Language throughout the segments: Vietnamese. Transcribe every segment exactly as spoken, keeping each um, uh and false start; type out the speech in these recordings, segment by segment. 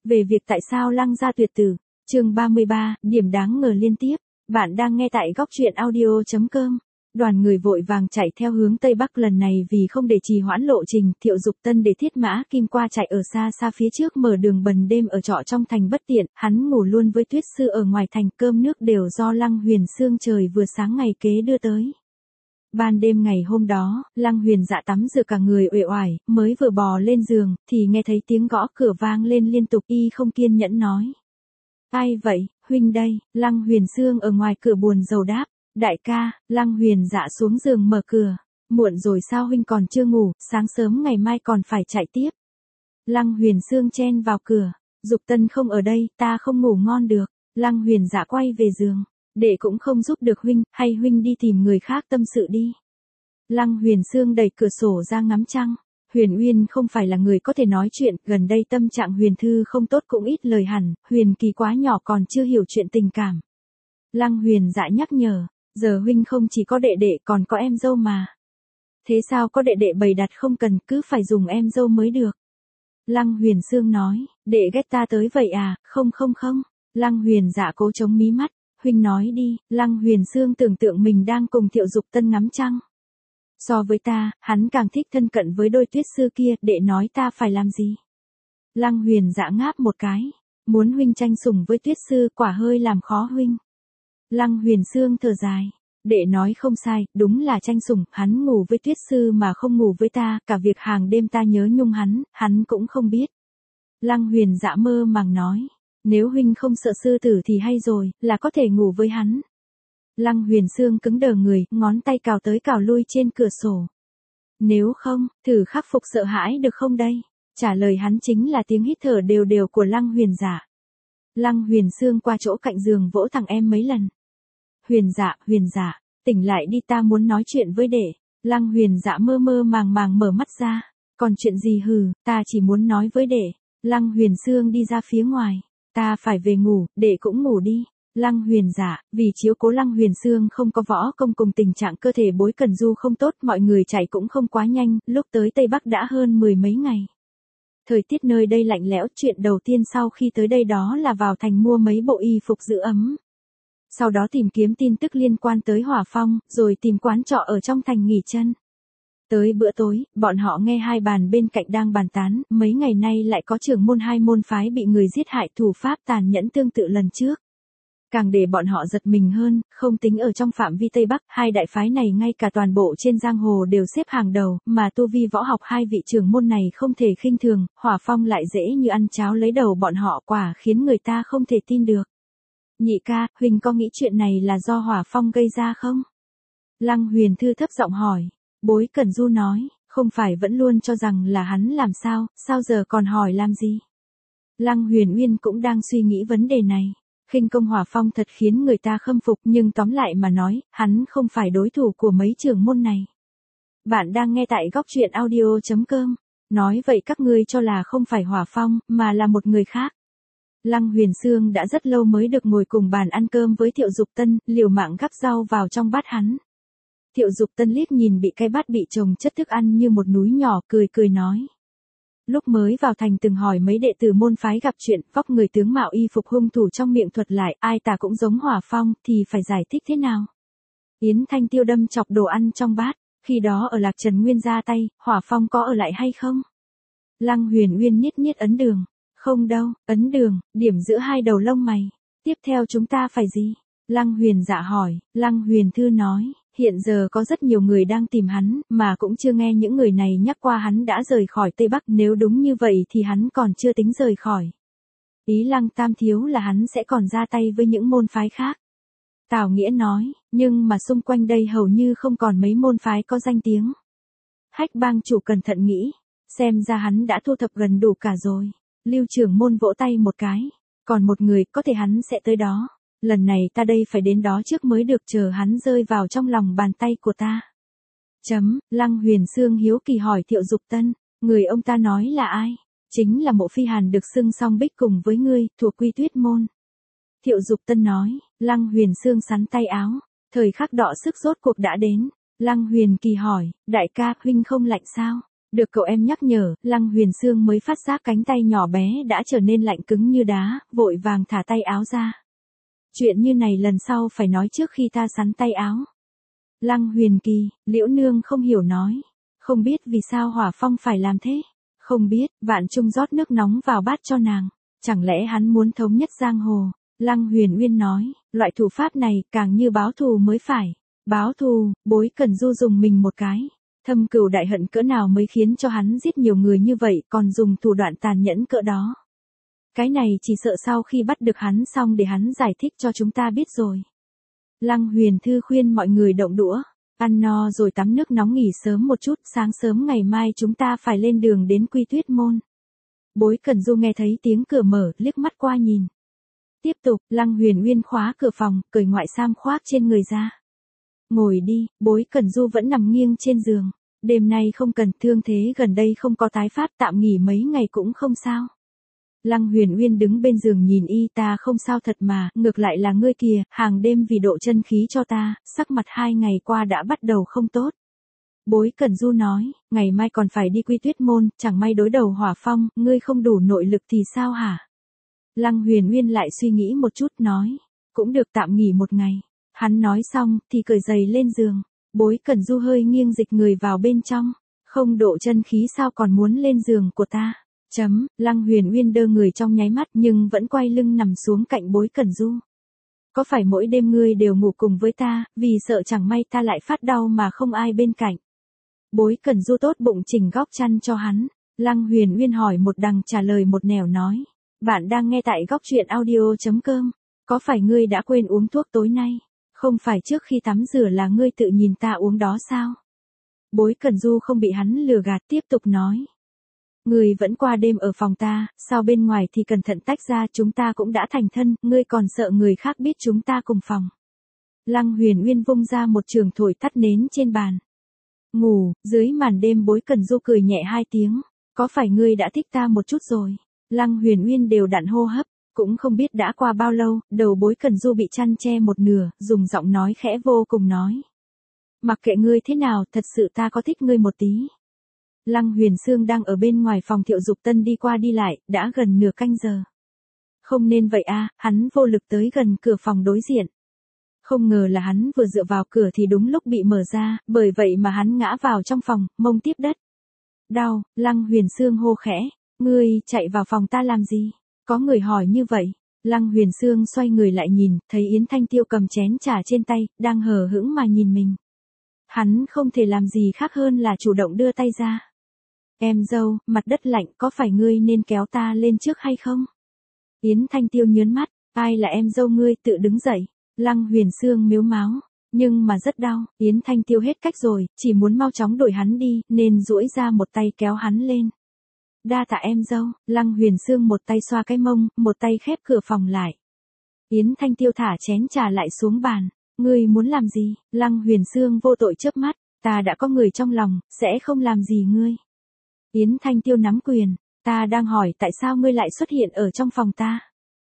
về việc tại sao Lăng gia tuyệt tử. Chương ba mươi ba, điểm đáng ngờ liên tiếp. Bạn đang nghe tại góc truyện audio chấm com. Đoàn người vội vàng chạy theo hướng Tây Bắc lần này vì không để trì hoãn lộ trình, Thiệu Dục Tân để Thiết Mã Kim qua chạy ở xa xa phía trước mở đường bần đêm ở trọ trong thành bất tiện, hắn ngủ luôn với Tuyết Sư ở ngoài thành, cơm nước đều do Lăng Huyền Sương trời vừa sáng ngày kế đưa tới. Ban đêm ngày hôm đó, Lăng Huyền Dạ tắm rửa cả người uể oải, mới vừa bò lên giường, thì nghe thấy tiếng gõ cửa vang lên liên tục, y không kiên nhẫn nói. Ai vậy, huynh đây? Lăng Huyền Sương ở ngoài cửa buồn rầu đáp. Đại ca. Lăng Huyền Dạ xuống giường mở cửa. Muộn rồi sao huynh còn chưa ngủ, sáng sớm ngày mai còn phải chạy tiếp. Lăng Huyền Sương chen vào cửa. Dục Tân không ở đây, ta không ngủ ngon được. Lăng Huyền Dạ quay về giường. Đệ cũng không giúp được huynh, hay huynh đi tìm người khác tâm sự đi. Lăng Huyền Sương đẩy cửa sổ ra ngắm trăng. Huyền Uyên không phải là người có thể nói chuyện, gần đây tâm trạng Huyền Thư không tốt cũng ít lời hẳn, Huyền Kỳ quá nhỏ còn chưa hiểu chuyện tình cảm. Lăng Huyền Dạ nhắc nhở, giờ huynh không chỉ có đệ đệ còn có em dâu mà. Thế sao có đệ đệ bày đặt không cần, cứ phải dùng em dâu mới được. Lăng Huyền Sương nói, đệ ghét ta tới vậy à, không không không. Lăng Huyền Dạ cố chống mí mắt, huynh nói đi. Lăng Huyền Sương tưởng tượng mình đang cùng Thiệu Dục Tân ngắm trăng. So với ta, hắn càng thích thân cận với đôi Tuyết Sư kia, đệ nói ta phải làm gì? Lăng Huyền Dạ ngáp một cái, muốn huynh tranh sủng với Tuyết Sư quả hơi làm khó huynh. Lăng Huyền Sương thở dài, đệ nói không sai, đúng là tranh sủng, hắn ngủ với Tuyết Sư mà không ngủ với ta, cả việc hàng đêm ta nhớ nhung hắn, hắn cũng không biết. Lăng Huyền Dạ mơ màng nói, nếu huynh không sợ sư tử thì hay rồi, là có thể ngủ với hắn. Lăng Huyền Sương cứng đờ người, ngón tay cào tới cào lui trên cửa sổ. Nếu không, thử khắc phục sợ hãi được không đây? Trả lời hắn chính là tiếng hít thở đều đều của Lăng Huyền Dạ. Lăng Huyền Sương qua chỗ cạnh giường vỗ thẳng em mấy lần. Huyền Dạ, Huyền Dạ, tỉnh lại đi, ta muốn nói chuyện với đệ. Lăng Huyền Dạ mơ mơ màng màng mở mắt ra. Còn chuyện gì hừ, ta chỉ muốn nói với đệ. Lăng Huyền Sương đi ra phía ngoài. Ta phải về ngủ, đệ cũng ngủ đi. Lăng Huyền Dạ, vì chiếu cố Lăng Huyền Sương không có võ công cùng tình trạng cơ thể Bối Cẩn Du không tốt, mọi người chạy cũng không quá nhanh, lúc tới Tây Bắc đã hơn mười mấy ngày. Thời tiết nơi đây lạnh lẽo, chuyện đầu tiên sau khi tới đây đó là vào thành mua mấy bộ y phục giữ ấm. Sau đó tìm kiếm tin tức liên quan tới Hỏa Phong, rồi tìm quán trọ ở trong thành nghỉ chân. Tới bữa tối, bọn họ nghe hai bàn bên cạnh đang bàn tán, mấy ngày nay lại có trưởng môn hai môn phái bị người giết hại, thủ pháp tàn nhẫn tương tự lần trước. Càng để bọn họ giật mình hơn, không tính ở trong phạm vi Tây Bắc, hai đại phái này ngay cả toàn bộ trên giang hồ đều xếp hàng đầu, mà tu vi võ học hai vị trưởng môn này không thể khinh thường, Hỏa Phong lại dễ như ăn cháo lấy đầu bọn họ, quả khiến người ta không thể tin được. Nhị ca, huynh có nghĩ chuyện này là do Hỏa Phong gây ra không? Lăng Huyền Thư thấp giọng hỏi. Bối Cẩn Du nói, không phải vẫn luôn cho rằng là hắn làm sao, sao giờ còn hỏi làm gì? Lăng Huyền Uyên cũng đang suy nghĩ vấn đề này. Khinh công Hỏa Phong thật khiến người ta khâm phục, nhưng tóm lại mà nói, hắn không phải đối thủ của mấy trưởng môn này. Bạn đang nghe tại góc truyện audio chấm com. Nói vậy các ngươi cho là không phải Hỏa Phong, mà là một người khác. Lăng Huyền Sương đã rất lâu mới được ngồi cùng bàn ăn cơm với Thiệu Dục Tân, liều mạng gắp rau vào trong bát hắn. Thiệu Dục Tân liếc nhìn bị cái bát bị chồng chất thức ăn như một núi nhỏ, cười cười nói. Lúc mới vào thành từng hỏi mấy đệ tử môn phái gặp chuyện, vóc người tướng mạo y phục hung thủ trong miệng thuật lại, ai ta cũng giống Hỏa Phong, thì phải giải thích thế nào? Yến Thanh Tiêu đâm chọc đồ ăn trong bát, khi đó ở Lạc Trần Nguyên ra tay, Hỏa Phong có ở lại hay không? Lăng Huyền Uyên niết niết ấn đường. Không đâu, ấn đường, điểm giữa hai đầu lông mày. Tiếp theo chúng ta phải gì? Lăng Huyền Dạ hỏi. Lăng Huyền Thư nói, hiện giờ có rất nhiều người đang tìm hắn, mà cũng chưa nghe những người này nhắc qua hắn đã rời khỏi Tây Bắc, nếu đúng như vậy thì hắn còn chưa tính rời khỏi. Ý Lăng Tam Thiếu là hắn sẽ còn ra tay với những môn phái khác. Tào Nghĩa nói, nhưng mà xung quanh đây hầu như không còn mấy môn phái có danh tiếng. Hách Bang chủ cẩn thận nghĩ, xem ra hắn đã thu thập gần đủ cả rồi. Lưu trưởng môn vỗ tay một cái, còn một người có thể hắn sẽ tới đó. Lần này ta đây phải đến đó trước mới được, chờ hắn rơi vào trong lòng bàn tay của ta. Chấm, Lăng Huyền Sương hiếu kỳ hỏi Thiệu Dục Tân, người ông ta nói là ai? Chính là Mộ Phi Hàn được xưng song bích cùng với ngươi, thuộc Quy Tuyết môn. Thiệu Dục Tân nói. Lăng Huyền Sương sắn tay áo, thời khắc đọ sức rốt cuộc đã đến. Lăng Huyền Kỳ hỏi, đại ca, huynh không lạnh sao? Được cậu em nhắc nhở, Lăng Huyền Sương mới phát giác cánh tay nhỏ bé đã trở nên lạnh cứng như đá, vội vàng thả tay áo ra. Chuyện như này lần sau phải nói trước khi ta sắn tay áo. Lăng Huyền Kỳ, Liễu Nương không hiểu nói. Không biết vì sao Hỏa Phong phải làm thế. Không biết, Vạn Trung rót nước nóng vào bát cho nàng. Chẳng lẽ hắn muốn thống nhất giang hồ? Lăng Huyền Uyên nói, loại thủ pháp này càng như báo thù mới phải. Báo thù, Bối Cẩn Du dùng mình một cái. Thâm cừu đại hận cỡ nào mới khiến cho hắn giết nhiều người như vậy, còn dùng thủ đoạn tàn nhẫn cỡ đó. Cái này chỉ sợ sau khi bắt được hắn xong để hắn giải thích cho chúng ta biết rồi. Lăng Huyền Thư khuyên mọi người động đũa, ăn no rồi tắm nước nóng nghỉ sớm một chút, sáng sớm ngày mai chúng ta phải lên đường đến Quy Tuyết Môn. Bối Cẩn Du nghe thấy tiếng cửa mở, liếc mắt qua nhìn. Tiếp tục, Lăng Huyền Uyên khóa cửa phòng, cởi ngoại sam khoác trên người ra. Ngồi đi, Bối Cẩn Du vẫn nằm nghiêng trên giường. Đêm nay không cần, thương thế gần đây không có tái phát, tạm nghỉ mấy ngày cũng không sao. Lăng Huyền Uyên đứng bên giường nhìn y, ta không sao thật mà, ngược lại là ngươi kìa, hàng đêm vì độ chân khí cho ta, sắc mặt hai ngày qua đã bắt đầu không tốt. Bối Cẩn Du nói, ngày mai còn phải đi Quy Tuyết Môn, chẳng may đối đầu Hỏa Phong, ngươi không đủ nội lực thì sao hả? Lăng Huyền Uyên lại suy nghĩ một chút nói, cũng được tạm nghỉ một ngày. Hắn nói xong, thì cởi giày lên giường. Bối Cẩn Du hơi nghiêng dịch người vào bên trong. Không độ chân khí sao còn muốn lên giường của ta? Chấm, Lăng Huyền Uyên đơ người trong nháy mắt nhưng vẫn quay lưng nằm xuống cạnh Bối Cẩn Du. Có phải mỗi đêm ngươi đều ngủ cùng với ta, vì sợ chẳng may ta lại phát đau mà không ai bên cạnh? Bối Cẩn Du tốt bụng chỉnh góc chăn cho hắn. Lăng Huyền Uyên hỏi một đằng trả lời một nẻo nói. Bạn đang nghe tại góc truyện audio.com. Có phải ngươi đã quên uống thuốc tối nay? Không phải trước khi tắm rửa là ngươi tự nhìn ta uống đó sao? Bối Cẩn Du không bị hắn lừa gạt, tiếp tục nói. Ngươi vẫn qua đêm ở phòng ta, sao bên ngoài thì cẩn thận tách ra, chúng ta cũng đã thành thân, ngươi còn sợ người khác biết chúng ta cùng phòng. Lăng Huyền Uyên vung ra một trường thổi tắt nến trên bàn. Ngủ, dưới màn đêm Bối Cẩn Du cười nhẹ hai tiếng. Có phải ngươi đã thích ta một chút rồi? Lăng Huyền Uyên đều đặn hô hấp. Cũng không biết đã qua bao lâu, đầu Bối Cẩn Du bị chăn che một nửa, dùng giọng nói khẽ vô cùng nói. Mặc kệ ngươi thế nào, thật sự ta có thích ngươi một tí. Lăng Huyền Sương đang ở bên ngoài phòng Thiệu Dục Tân đi qua đi lại, đã gần nửa canh giờ. Không nên vậy a, hắn vô lực tới gần cửa phòng đối diện. Không ngờ là hắn vừa dựa vào cửa thì đúng lúc bị mở ra, bởi vậy mà hắn ngã vào trong phòng, mông tiếp đất. Đau, Lăng Huyền Sương hô khẽ, ngươi chạy vào phòng ta làm gì? Có người hỏi như vậy. Lăng Huyền Sương xoay người lại nhìn, thấy Yến Thanh Tiêu cầm chén trà trên tay, đang hờ hững mà nhìn mình. Hắn không thể làm gì khác hơn là chủ động đưa tay ra. Em dâu, mặt đất lạnh, có phải ngươi nên kéo ta lên trước hay không? Yến Thanh Tiêu nhớn mắt, ai là em dâu ngươi, tự đứng dậy. Lăng Huyền Sương mếu máo, nhưng mà rất đau. Yến Thanh Tiêu hết cách rồi, chỉ muốn mau chóng đuổi hắn đi, nên duỗi ra một tay kéo hắn lên. Đa tạ em dâu. Lăng Huyền Sương một tay xoa cái mông, một tay khép cửa phòng lại. Yến Thanh Tiêu thả chén trà lại xuống bàn. Ngươi muốn làm gì? Lăng Huyền Sương vô tội chớp mắt, ta đã có người trong lòng, sẽ không làm gì ngươi. Yến Thanh Tiêu nắm quyền, ta đang hỏi tại sao ngươi lại xuất hiện ở trong phòng ta.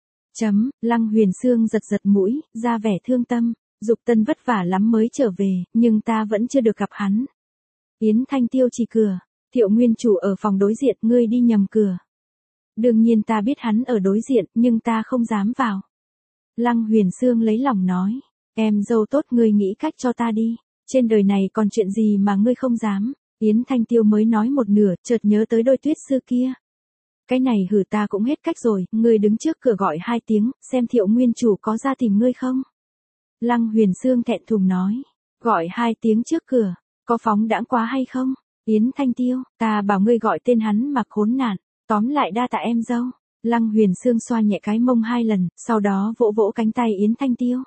Chấm, Lăng Huyền Sương giật giật mũi, ra vẻ thương tâm. Dục Tân vất vả lắm mới trở về, nhưng ta vẫn chưa được gặp hắn. Yến Thanh Tiêu chỉ cửa. Thiệu Nguyên Chủ ở phòng đối diện, ngươi đi nhầm cửa. Đương nhiên ta biết hắn ở đối diện, nhưng ta không dám vào. Lăng Huyền Sương lấy lòng nói, em dâu tốt, ngươi nghĩ cách cho ta đi. Trên đời này còn chuyện gì mà ngươi không dám. Yến Thanh Tiêu mới nói một nửa, chợt nhớ tới đôi tuyết sư kia. Cái này hử, ta cũng hết cách rồi, ngươi đứng trước cửa gọi hai tiếng, xem Thiệu Nguyên Chủ có ra tìm ngươi không. Lăng Huyền Sương thẹn thùng nói, gọi hai tiếng trước cửa, có phóng đãng quá hay không? Yến Thanh Tiêu, ta bảo ngươi gọi tên hắn mà khốn nạn, tóm lại đa tạ em dâu. Lăng Huyền Sương xoa nhẹ cái mông hai lần, sau đó vỗ vỗ cánh tay Yến Thanh Tiêu.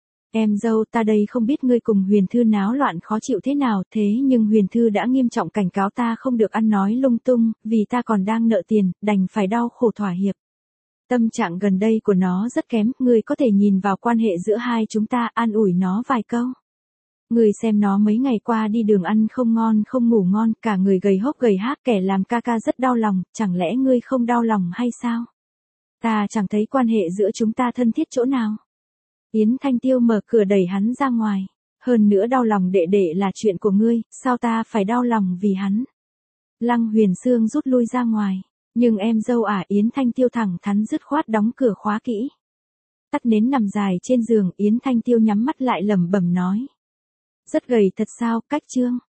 Em dâu, ta đây không biết ngươi cùng Huyền Thư náo loạn khó chịu thế nào, thế nhưng Huyền Thư đã nghiêm trọng cảnh cáo ta không được ăn nói lung tung, vì ta còn đang nợ tiền, đành phải đau khổ thỏa hiệp. Tâm trạng gần đây của nó rất kém, ngươi có thể nhìn vào quan hệ giữa hai chúng ta, an ủi nó vài câu. Người xem nó mấy ngày qua đi đường ăn không ngon không ngủ ngon, cả người gầy hốc gầy hác, kẻ làm ca ca rất đau lòng, chẳng lẽ ngươi không đau lòng hay sao? Ta chẳng thấy quan hệ giữa chúng ta thân thiết chỗ nào. Yến Thanh Tiêu mở cửa đẩy hắn ra ngoài. Hơn nữa đau lòng đệ đệ là chuyện của ngươi, sao ta phải đau lòng vì hắn? Lăng Huyền Sương rút lui ra ngoài. Nhưng em dâu ả Yến Thanh Tiêu thẳng thắn dứt khoát đóng cửa khóa kỹ. Tắt nến nằm dài trên giường, Yến Thanh Tiêu nhắm mắt lại lẩm bẩm nói. Rất gầy thật sao, Cách Trương.